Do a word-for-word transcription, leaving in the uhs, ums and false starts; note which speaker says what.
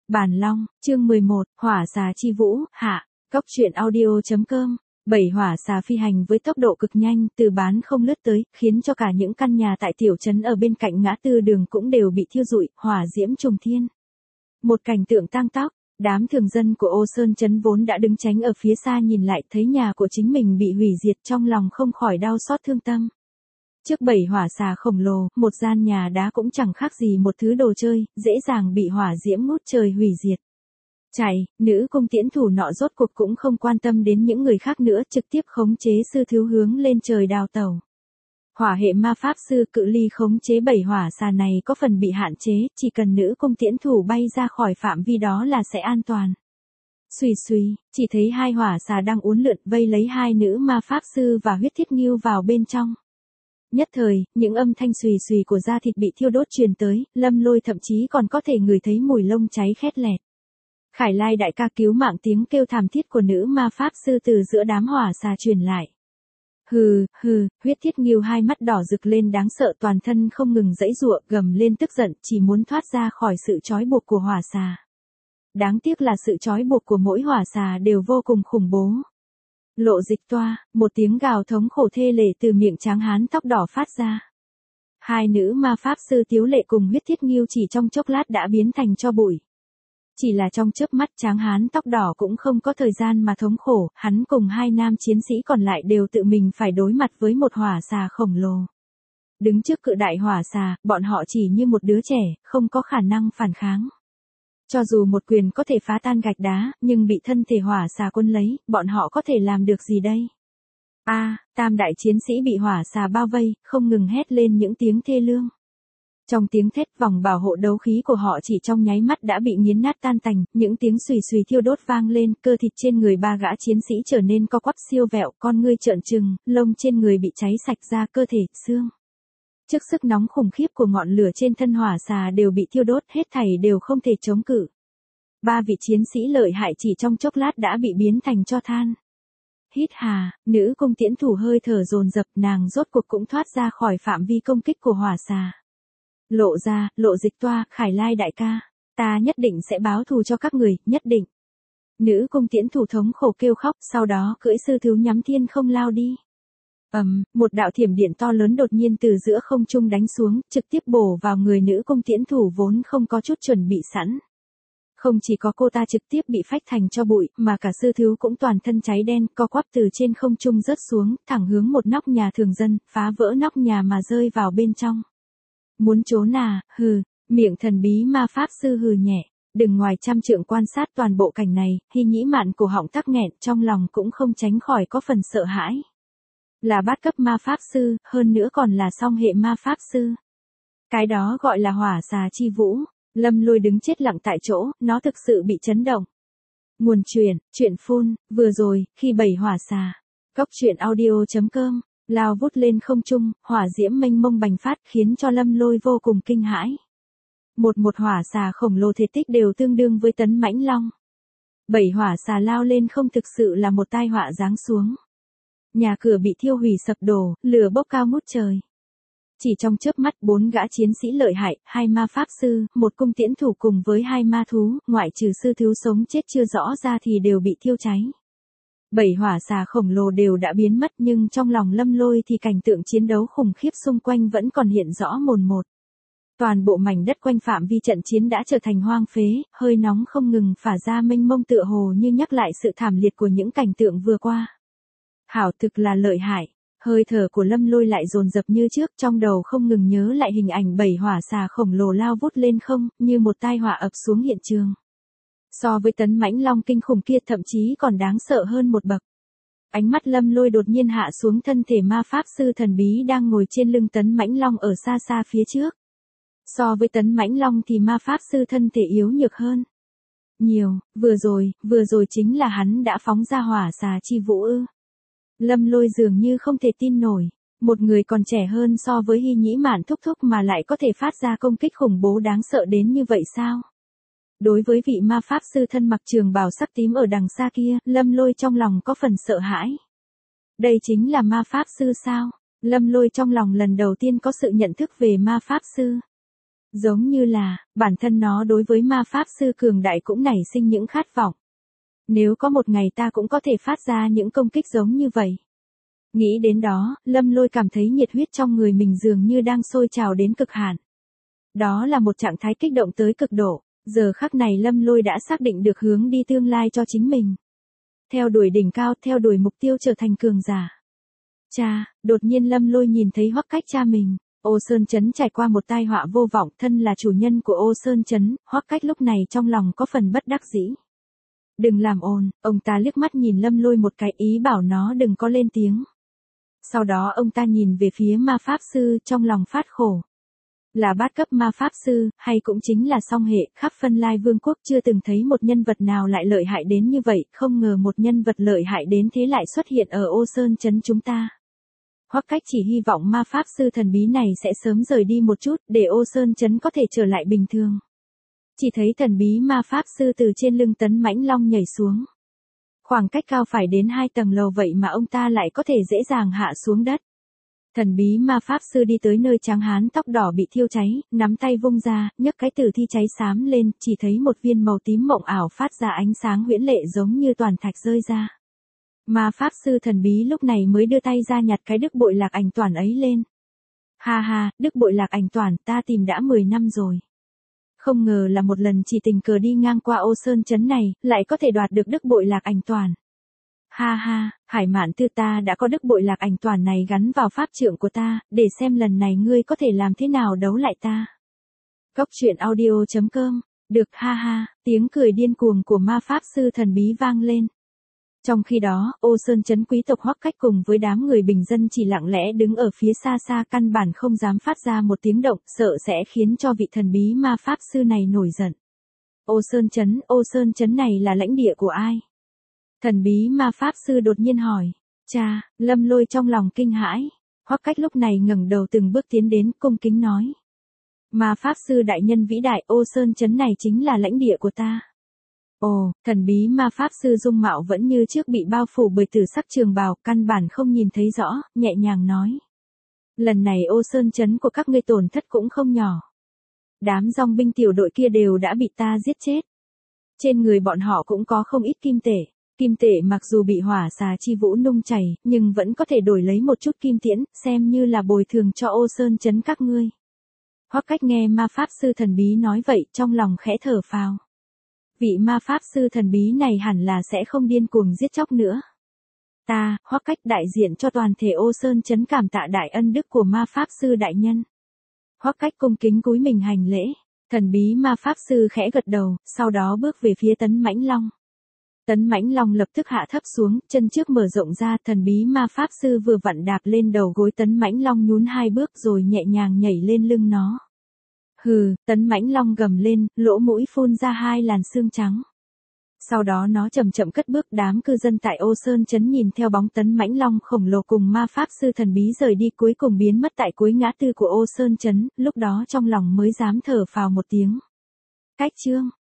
Speaker 1: Bản Long, chương mười một, Hỏa xà chi vũ, hạ, Cóc truyện audio chấm com. Bảy hỏa xà phi hành với tốc độ cực nhanh từ bán không lướt tới, khiến cho cả những căn nhà tại tiểu trấn ở bên cạnh ngã tư đường cũng đều bị thiêu rụi, hỏa diễm trùng thiên. Một cảnh tượng tang tóc, đám thường dân của Ô Sơn trấn vốn đã đứng tránh ở phía xa nhìn lại thấy nhà của chính mình bị hủy diệt trong lòng không khỏi đau xót thương tâm. Trước bảy hỏa xà khổng lồ, một gian nhà đá cũng chẳng khác gì một thứ đồ chơi, dễ dàng bị hỏa diễm ngút trời hủy diệt. Chạy, nữ cung tiễn thủ nọ rốt cuộc cũng không quan tâm đến những người khác nữa, trực tiếp khống chế sư thiếu hướng lên trời đào tẩu. Hỏa hệ ma pháp sư cự ly khống chế bảy hỏa xà này có phần bị hạn chế, chỉ cần nữ cung tiễn thủ bay ra khỏi phạm vi đó là sẽ an toàn. Xùy xùy, chỉ thấy hai hỏa xà đang uốn lượn vây lấy hai nữ ma pháp sư và huyết thiết nghiêu vào bên trong. Nhất thời, những âm thanh xùy xùy của da thịt bị thiêu đốt truyền tới, Lâm Lôi thậm chí còn có thể ngửi thấy mùi lông cháy khét lẹt. Khải Lai đại ca cứu mạng tiếng kêu thảm thiết của nữ ma pháp sư từ giữa đám hỏa xà truyền lại. Hừ, hừ, huyết thiết nghiêu hai mắt đỏ rực lên đáng sợ, toàn thân không ngừng giãy giụa, gầm lên tức giận, chỉ muốn thoát ra khỏi sự trói buộc của hỏa xà. Đáng tiếc là sự trói buộc của mỗi hỏa xà đều vô cùng khủng bố. Lộ dịch toa, một tiếng gào thống khổ thê lệ từ miệng tráng hán tóc đỏ phát ra. Hai nữ ma pháp sư Tiếu Lệ cùng huyết thiết nghiêu chỉ trong chốc lát đã biến thành tro bụi. Chỉ là trong chớp mắt tráng hán tóc đỏ cũng không có thời gian mà thống khổ, hắn cùng hai nam chiến sĩ còn lại đều tự mình phải đối mặt với một hỏa xà khổng lồ. Đứng trước cự đại hỏa xà, bọn họ chỉ như một đứa trẻ, không có khả năng phản kháng. Cho dù một quyền có thể phá tan gạch đá, nhưng bị thân thể hỏa xà quân lấy, bọn họ có thể làm được gì đây? A, à, tam đại chiến sĩ bị hỏa xà bao vây, không ngừng hét lên những tiếng thê lương. Trong tiếng thét, vòng bảo hộ đấu khí của họ chỉ trong nháy mắt đã bị nghiến nát tan tành, những tiếng xùy xùy thiêu đốt vang lên, cơ thịt trên người ba gã chiến sĩ trở nên co quắp siêu vẹo, con ngươi trợn trừng, lông trên người bị cháy sạch ra, cơ thể, xương. Trước sức nóng khủng khiếp của ngọn lửa trên thân hỏa xà đều bị thiêu đốt, hết thảy đều không thể chống cự. Ba vị chiến sĩ lợi hại chỉ trong chốc lát đã bị biến thành tro than. Hít hà, nữ cung tiễn thủ hơi thở dồn dập, nàng rốt cuộc cũng thoát ra khỏi phạm vi công kích của hỏa xà. Lộ ra, Lộ dịch toa, Khải Lai đại ca, ta nhất định sẽ báo thù cho các người, nhất định. Nữ cung tiễn thủ thống khổ kêu khóc, sau đó cưỡi sư thiếu nhắm thiên không lao đi. Ầm, um, một đạo thiểm điện to lớn đột nhiên từ giữa không trung đánh xuống, trực tiếp bổ vào người nữ cung tiễn thủ vốn không có chút chuẩn bị sẵn. Không chỉ có cô ta trực tiếp bị phách thành tro bụi, mà cả sư thiếu cũng toàn thân cháy đen, co quắp từ trên không trung rớt xuống, thẳng hướng một nóc nhà thường dân, phá vỡ nóc nhà mà rơi vào bên trong. Muốn trốn à, hừ, miệng thần bí ma pháp sư hừ nhẹ, đừng ngoài trăm trượng quan sát toàn bộ cảnh này, Hy Nhĩ Mạn cổ họng tắc nghẹn, trong lòng cũng không tránh khỏi có phần sợ hãi. Là bát cấp ma pháp sư, hơn nữa còn là song hệ ma pháp sư. Cái đó gọi là hỏa xà chi vũ. Lâm Lôi đứng chết lặng tại chỗ, nó thực sự bị chấn động. Nguồn truyền, truyện phun, vừa rồi, khi bảy hỏa xà. Cóc truyện audio chấm com, lao vút lên không trung, hỏa diễm mênh mông bành phát khiến cho Lâm Lôi vô cùng kinh hãi. Một một hỏa xà khổng lồ thể tích đều tương đương với tấn mãnh long. Bảy hỏa xà lao lên không thực sự là một tai họa giáng xuống. Nhà cửa bị thiêu hủy sập đổ, lửa bốc cao ngút trời. Chỉ trong chớp mắt bốn gã chiến sĩ lợi hại, hai ma pháp sư, một cung tiễn thủ cùng với hai ma thú, ngoại trừ sư thiếu sống chết chưa rõ ra thì đều bị thiêu cháy. Bảy hỏa xà khổng lồ đều đã biến mất, nhưng trong lòng Lâm Lôi thì cảnh tượng chiến đấu khủng khiếp xung quanh vẫn còn hiện rõ mồn một. Toàn bộ mảnh đất quanh phạm vi trận chiến đã trở thành hoang phế, hơi nóng không ngừng phả ra mênh mông tựa hồ như nhắc lại sự thảm liệt của những cảnh tượng vừa qua. Hảo thực là lợi hại. Hơi thở của Lâm Lôi lại dồn dập như trước, trong đầu không ngừng nhớ lại hình ảnh bảy hỏa xà khổng lồ lao vút lên không, như một tai họa ập xuống hiện trường. So với tấn mãnh long kinh khủng kia thậm chí còn đáng sợ hơn một bậc. Ánh mắt Lâm Lôi đột nhiên hạ xuống thân thể ma pháp sư thần bí đang ngồi trên lưng tấn mãnh long ở xa xa phía trước. So với tấn mãnh long thì ma pháp sư thân thể yếu nhược hơn nhiều, vừa rồi, vừa rồi chính là hắn đã phóng ra hỏa xà chi vũ ư. Lâm Lôi dường như không thể tin nổi, một người còn trẻ hơn so với Hy Nhĩ Mạn thúc thúc mà lại có thể phát ra công kích khủng bố đáng sợ đến như vậy sao? Đối với vị ma pháp sư thân mặc trường bào sắc tím ở đằng xa kia, Lâm Lôi trong lòng có phần sợ hãi. Đây chính là ma pháp sư sao? Lâm Lôi trong lòng lần đầu tiên có sự nhận thức về ma pháp sư. Giống như là, bản thân nó đối với ma pháp sư cường đại cũng nảy sinh những khát vọng. Nếu có một ngày ta cũng có thể phát ra những công kích giống như vậy. Nghĩ đến đó, Lâm Lôi cảm thấy nhiệt huyết trong người mình dường như đang sôi trào đến cực hạn. Đó là một trạng thái kích động tới cực độ, giờ khắc này Lâm Lôi đã xác định được hướng đi tương lai cho chính mình. Theo đuổi đỉnh cao, theo đuổi mục tiêu trở thành cường giả. Cha, đột nhiên Lâm Lôi nhìn thấy Hoắc Cách cha mình. Ô Sơn Trấn trải qua một tai họa vô vọng, thân là chủ nhân của Ô Sơn Trấn, Hoắc Cách lúc này trong lòng có phần bất đắc dĩ. Đừng làm ồn, ông ta liếc mắt nhìn Lâm Lôi một cái, ý bảo nó đừng có lên tiếng. Sau đó ông ta nhìn về phía ma pháp sư, trong lòng phát khổ. Là bát cấp ma pháp sư, hay cũng chính là song hệ, khắp Phân Lai Vương quốc chưa từng thấy một nhân vật nào lại lợi hại đến như vậy, không ngờ một nhân vật lợi hại đến thế lại xuất hiện ở Ô Sơn Trấn chúng ta. Hoắc Cách chỉ hy vọng ma pháp sư thần bí này sẽ sớm rời đi một chút, để Ô Sơn Trấn có thể trở lại bình thường. Chỉ thấy thần bí ma pháp sư từ trên lưng Tấn Mãnh Long nhảy xuống. Khoảng cách cao phải đến hai tầng lầu vậy mà ông ta lại có thể dễ dàng hạ xuống đất. Thần bí ma pháp sư đi tới nơi tráng hán tóc đỏ bị thiêu cháy, nắm tay vung ra, nhấc cái tử thi cháy xám lên, chỉ thấy một viên màu tím mộng ảo phát ra ánh sáng huyễn lệ giống như toàn thạch rơi ra. Ma pháp sư thần bí lúc này mới đưa tay ra nhặt cái đức bội lạc ảnh toàn ấy lên. Ha ha, đức bội lạc ảnh toàn, ta tìm đã mười năm rồi. Không ngờ là một lần chỉ tình cờ đi ngang qua Ô Sơn Trấn này, lại có thể đoạt được đức bội lạc ảnh toàn. Ha ha, Hải Mạn Tư, ta đã có đức bội lạc ảnh toàn này gắn vào pháp trượng của ta, để xem lần này ngươi có thể làm thế nào đấu lại ta. Cốc truyện audio chấm com, được, ha ha, tiếng cười điên cuồng của ma pháp sư thần bí vang lên. Trong khi đó, Ô Sơn Trấn quý tộc Hoắc Cách cùng với đám người bình dân chỉ lặng lẽ đứng ở phía xa xa, căn bản không dám phát ra một tiếng động, sợ sẽ khiến cho vị thần bí ma pháp sư này nổi giận. Ô Sơn Trấn, Ô Sơn Trấn này là lãnh địa của ai? Thần bí ma pháp sư đột nhiên hỏi. Cha, Lâm Lôi trong lòng kinh hãi. Hoắc Cách lúc này ngẩng đầu từng bước tiến đến, cung kính nói. Ma pháp sư đại nhân vĩ đại, Ô Sơn Trấn này chính là lãnh địa của ta. Ồ, thần bí ma pháp sư dung mạo vẫn như trước bị bao phủ bởi tử sắc trường bào, căn bản không nhìn thấy rõ, nhẹ nhàng nói. Lần này Ô Sơn Trấn của các ngươi tổn thất cũng không nhỏ. Đám dòng binh tiểu đội kia đều đã bị ta giết chết. Trên người bọn họ cũng có không ít kim tệ. Kim tệ mặc dù bị hỏa xà chi vũ nung chảy, nhưng vẫn có thể đổi lấy một chút kim tiễn, xem như là bồi thường cho Ô Sơn Trấn các ngươi. Hoắc Cách nghe ma pháp sư thần bí nói vậy, trong lòng khẽ thở phào. Vị ma pháp sư thần bí này hẳn là sẽ không điên cuồng giết chóc nữa. Ta, Hoắc Cách đại diện cho toàn thể Ô Sơn Trấn cảm tạ đại ân đức của ma pháp sư đại nhân. Hoắc Cách cung kính cúi mình hành lễ, thần bí ma pháp sư khẽ gật đầu, sau đó bước về phía Tấn Mãnh Long. Tấn Mãnh Long lập tức hạ thấp xuống, chân trước mở rộng ra, thần bí ma pháp sư vừa vặn đạp lên đầu gối Tấn Mãnh Long, nhún hai bước rồi nhẹ nhàng nhảy lên lưng nó. Hừ, Tấn Mãnh Long gầm lên, lỗ mũi phun ra hai làn xương trắng. Sau đó nó chậm chậm cất bước, đám cư dân tại Ô Sơn Trấn nhìn theo bóng Tấn Mãnh Long khổng lồ cùng ma pháp sư thần bí rời đi, cuối cùng biến mất tại cuối ngã tư của Ô Sơn Trấn, lúc đó trong lòng mới dám thở phào một tiếng. Cách chương